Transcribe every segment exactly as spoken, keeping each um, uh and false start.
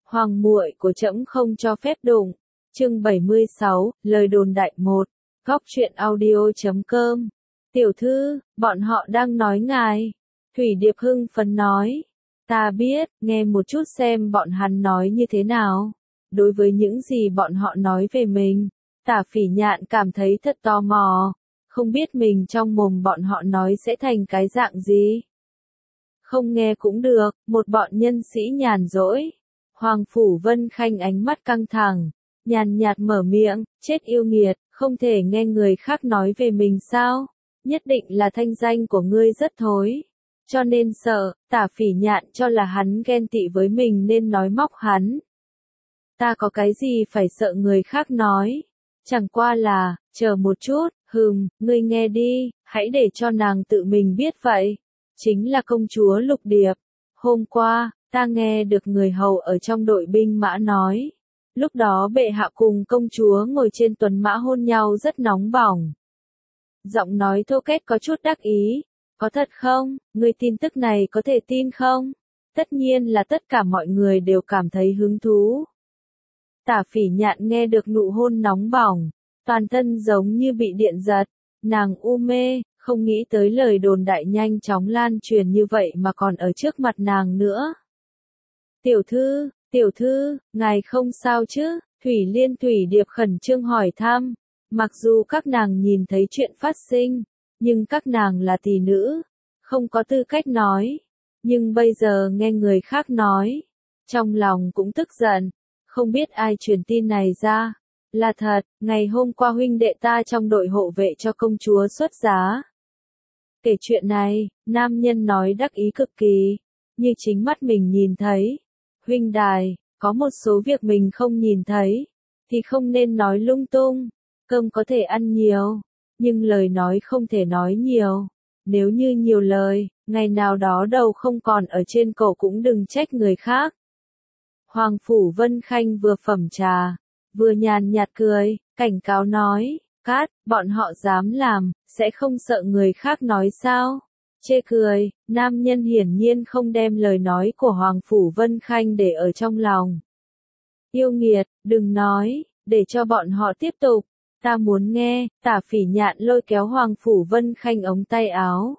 Hoàng muội của trẫm không cho phép đụng. Chương bảy mươi sáu, lời đồn đại một. Góc truyện audio chấm com. Tiểu thư, bọn họ đang nói ngài. Thủy Điệp hưng phấn nói. Ta biết, nghe một chút xem bọn hắn nói như thế nào. Đối với những gì bọn họ nói về mình, Tả Phỉ Nhạn cảm thấy thật tò mò. Không biết mình trong mồm bọn họ nói sẽ thành cái dạng gì. Không nghe cũng được, một bọn nhân sĩ nhàn rỗi. Hoàng Phủ Vân Khanh ánh mắt căng thẳng, nhàn nhạt mở miệng, chết yêu nghiệt, không thể nghe người khác nói về mình sao? Nhất định là thanh danh của ngươi rất thối. Cho nên sợ, Tả Phỉ Nhạn cho là hắn ghen tị với mình nên nói móc hắn. Ta có cái gì phải sợ người khác nói? Chẳng qua là, chờ một chút, hừm, ngươi nghe đi, hãy để cho nàng tự mình biết vậy. Chính là công chúa Lục Điệp. Hôm qua, ta nghe được người hầu ở trong đội binh mã nói. Lúc đó bệ hạ cùng công chúa ngồi trên tuấn mã hôn nhau rất nóng bỏng. Giọng nói thô kết có chút đắc ý. Có thật không? Ngươi tin tức này có thể tin không? Tất nhiên là tất cả mọi người đều cảm thấy hứng thú. Tả Phỉ Nhạn nghe được nụ hôn nóng bỏng, toàn thân giống như bị điện giật. Nàng u mê, không nghĩ tới lời đồn đại nhanh chóng lan truyền như vậy mà còn ở trước mặt nàng nữa. Tiểu thư, tiểu thư, ngài không sao chứ? Thủy Liên Thủy Điệp khẩn trương hỏi thăm. Mặc dù các nàng nhìn thấy chuyện phát sinh, nhưng các nàng là tỷ nữ, không có tư cách nói. Nhưng bây giờ nghe người khác nói, trong lòng cũng tức giận, không biết ai truyền tin này ra. Là thật, ngày hôm qua huynh đệ ta trong đội hộ vệ cho công chúa xuất giá. Kể chuyện này, nam nhân nói đắc ý cực kỳ, như chính mắt mình nhìn thấy. Huynh đài, có một số việc mình không nhìn thấy, thì không nên nói lung tung. Cơm có thể ăn nhiều, nhưng lời nói không thể nói nhiều. Nếu như nhiều lời, ngày nào đó đầu không còn ở trên cổ cũng đừng trách người khác. Hoàng Phủ Vân Khanh vừa phẩm trà, vừa nhàn nhạt cười, cảnh cáo nói, Cát, bọn họ dám làm, sẽ không sợ người khác nói sao? Chê cười, nam nhân hiển nhiên không đem lời nói của Hoàng Phủ Vân Khanh để ở trong lòng. Yêu nghiệt, đừng nói, để cho bọn họ tiếp tục. Ta muốn nghe. Tả Phỉ Nhạn lôi kéo Hoàng Phủ Vân Khanh ống tay áo.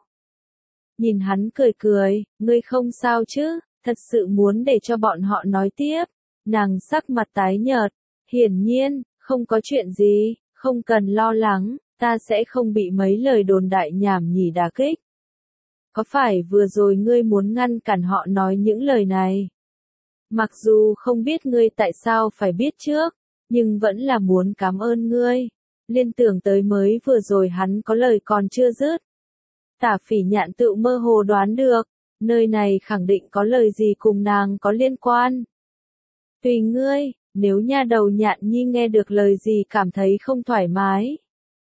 Nhìn hắn cười cười, ngươi không sao chứ, thật sự muốn để cho bọn họ nói tiếp. Nàng sắc mặt tái nhợt, hiển nhiên, không có chuyện gì, không cần lo lắng, ta sẽ không bị mấy lời đồn đại nhảm nhỉ đả kích. Có phải vừa rồi ngươi muốn ngăn cản họ nói những lời này? Mặc dù không biết ngươi tại sao phải biết trước, nhưng vẫn là muốn cảm ơn ngươi. Liên tưởng tới mới vừa rồi hắn có lời còn chưa dứt. Tả Phỉ Nhạn tự mơ hồ đoán được, nơi này khẳng định có lời gì cùng nàng có liên quan. Tùy ngươi, nếu nha đầu Nhạn Nhi nghe được lời gì cảm thấy không thoải mái.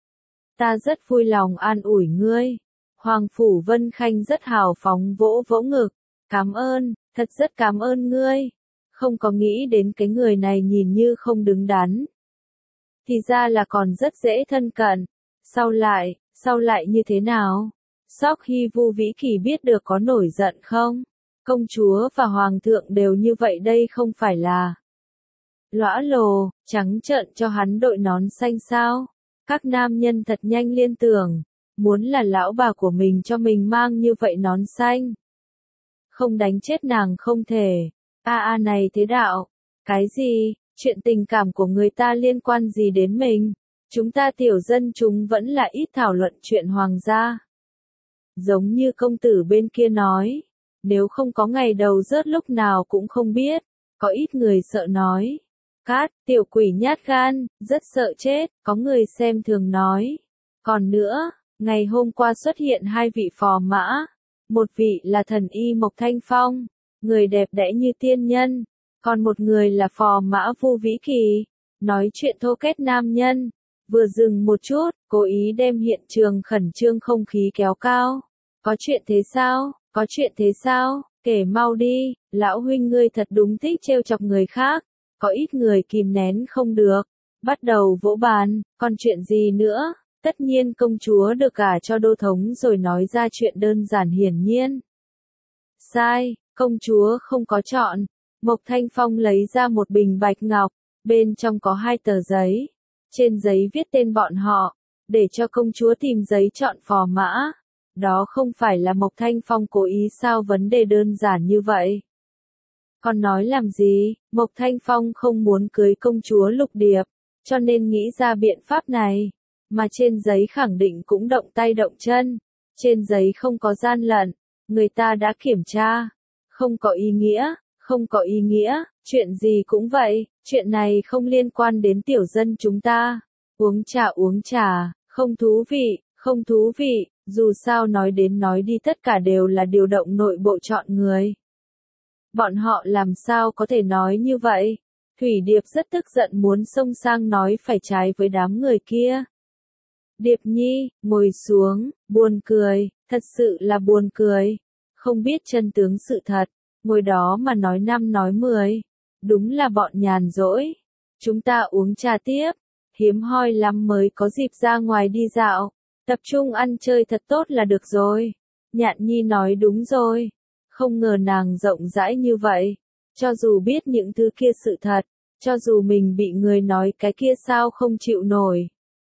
Ta rất vui lòng an ủi ngươi. Hoàng Phủ Vân Khanh rất hào phóng vỗ vỗ ngực. Cảm ơn, thật rất cảm ơn ngươi. Không có nghĩ đến cái người này nhìn như không đứng đắn. Thì ra là còn rất dễ thân cận. Sau lại, sau lại như thế nào? Sóc Hy Vu Vĩ Kỳ biết được có nổi giận không? Công chúa và hoàng thượng đều như vậy đây không phải là lõa lồ, trắng trợn cho hắn đội nón xanh sao? Các nam nhân thật nhanh liên tưởng, muốn là lão bà của mình cho mình mang như vậy nón xanh. Không đánh chết nàng không thể. A a này thế đạo, cái gì? Chuyện tình cảm của người ta liên quan gì đến mình? Chúng ta tiểu dân chúng vẫn là ít thảo luận chuyện hoàng gia. Giống như công tử bên kia nói, nếu không có ngày đầu rớt lúc nào cũng không biết, có ít người sợ nói. Cát, tiểu quỷ nhát gan, rất sợ chết, có người xem thường nói. Còn nữa, ngày hôm qua xuất hiện hai vị phò mã, một vị là thần y Mộc Thanh Phong, người đẹp đẽ như tiên nhân. Còn một người là phò mã Vu Vĩ Kỳ, nói chuyện thô kết nam nhân. Vừa dừng một chút, cố ý đem hiện trường khẩn trương không khí kéo cao. Có chuyện thế sao? Có chuyện thế sao? Kể mau đi, lão huynh ngươi thật đúng thích trêu chọc người khác. Có ít người kìm nén không được, bắt đầu vỗ bàn, còn chuyện gì nữa? Tất nhiên công chúa được gả cho đô thống rồi nói ra chuyện đơn giản hiển nhiên. Sai, công chúa không có chọn. Mộc Thanh Phong lấy ra một bình bạch ngọc, bên trong có hai tờ giấy. Trên giấy viết tên bọn họ, để cho công chúa tìm giấy chọn phò mã. Đó không phải là Mộc Thanh Phong cố ý sao, vấn đề đơn giản như vậy. Còn nói làm gì, Mộc Thanh Phong không muốn cưới công chúa Lục Điệp, cho nên nghĩ ra biện pháp này. Mà trên giấy khẳng định cũng động tay động chân. Trên giấy không có gian lận, người ta đã kiểm tra. Không có ý nghĩa, không có ý nghĩa, chuyện gì cũng vậy, chuyện này không liên quan đến tiểu dân chúng ta. Uống trà uống trà, không thú vị, không thú vị, dù sao nói đến nói đi tất cả đều là điều động nội bộ chọn người. Bọn họ làm sao có thể nói như vậy? Thủy Điệp rất tức giận muốn xông sang nói phải trái với đám người kia. Điệp Nhi, ngồi xuống, buồn cười, thật sự là buồn cười. Không biết chân tướng sự thật, ngồi đó mà nói năm nói mười. Đúng là bọn nhàn rỗi. Chúng ta uống trà tiếp, hiếm hoi lắm mới có dịp ra ngoài đi dạo. Tập trung ăn chơi thật tốt là được rồi. Nhạn Nhi nói đúng rồi. Không ngờ nàng rộng rãi như vậy. Cho dù biết những thứ kia sự thật, cho dù mình bị người nói cái kia sao không chịu nổi,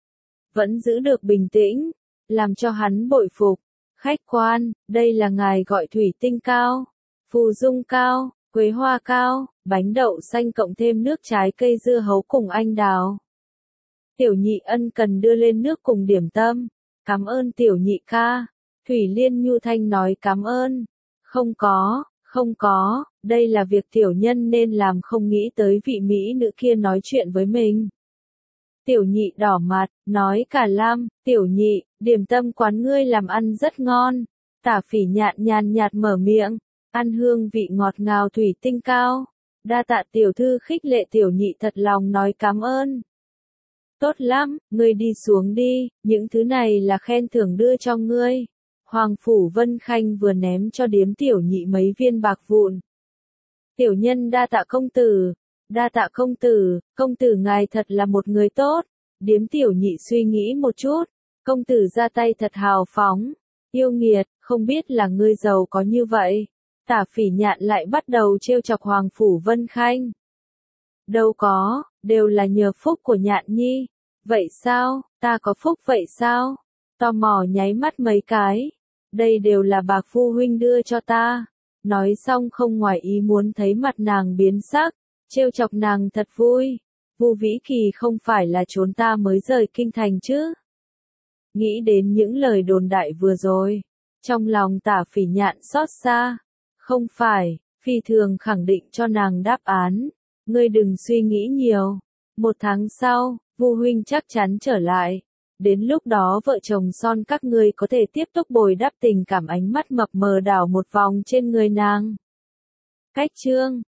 vẫn giữ được bình tĩnh, làm cho hắn bội phục. Khách quan, đây là ngài gọi thủy tinh cao, phù dung cao, quế hoa cao, bánh đậu xanh cộng thêm nước trái cây dưa hấu cùng anh đào. Tiểu Nhị ân cần đưa lên nước cùng điểm tâm. Cảm ơn Tiểu Nhị ca. Thủy Liên nhu thanh nói cảm ơn. Không có, không có, đây là việc tiểu nhân nên làm, không nghĩ tới vị mỹ nữ kia nói chuyện với mình. Tiểu Nhị đỏ mặt, nói cả lam, Tiểu Nhị, điểm tâm quán ngươi làm ăn rất ngon. Tả Phỉ Nhạn nhàn nhạt mở miệng, ăn hương vị ngọt ngào thủy tinh cao. Đa tạ tiểu thư khích lệ. Tiểu Nhị thật lòng nói cảm ơn. Tốt lắm, ngươi đi xuống đi, những thứ này là khen thưởng đưa cho ngươi. Hoàng Phủ Vân Khanh vừa ném cho điếm Tiểu Nhị mấy viên bạc vụn. Tiểu nhân đa tạ công tử, đa tạ công tử, công tử ngài thật là một người tốt. Điếm Tiểu Nhị suy nghĩ một chút, công tử ra tay thật hào phóng, yêu nghiệt, không biết là ngươi giàu có như vậy. Tả Phỉ Nhạn lại bắt đầu trêu chọc Hoàng Phủ Vân Khanh. Đâu có, đều là nhờ phúc của Nhạn Nhi. Vậy sao, ta có phúc vậy sao? Tò mò nháy mắt mấy cái. Đây đều là bạc phu huynh đưa cho ta. Nói xong không ngoài ý muốn thấy mặt nàng biến sắc, trêu chọc nàng thật vui. Vu Vĩ Kỳ không phải là trốn ta mới rời kinh thành chứ? Nghĩ đến những lời đồn đại vừa rồi, trong lòng Tả Phỉ Nhạn xót xa. Không phải, phi thường khẳng định cho nàng đáp án. Ngươi đừng suy nghĩ nhiều. Một tháng sau, Vu huynh chắc chắn trở lại. Đến lúc đó vợ chồng son các ngươi có thể tiếp tục bồi đắp tình cảm. Ánh mắt mập mờ đảo một vòng trên người nàng. Cách chương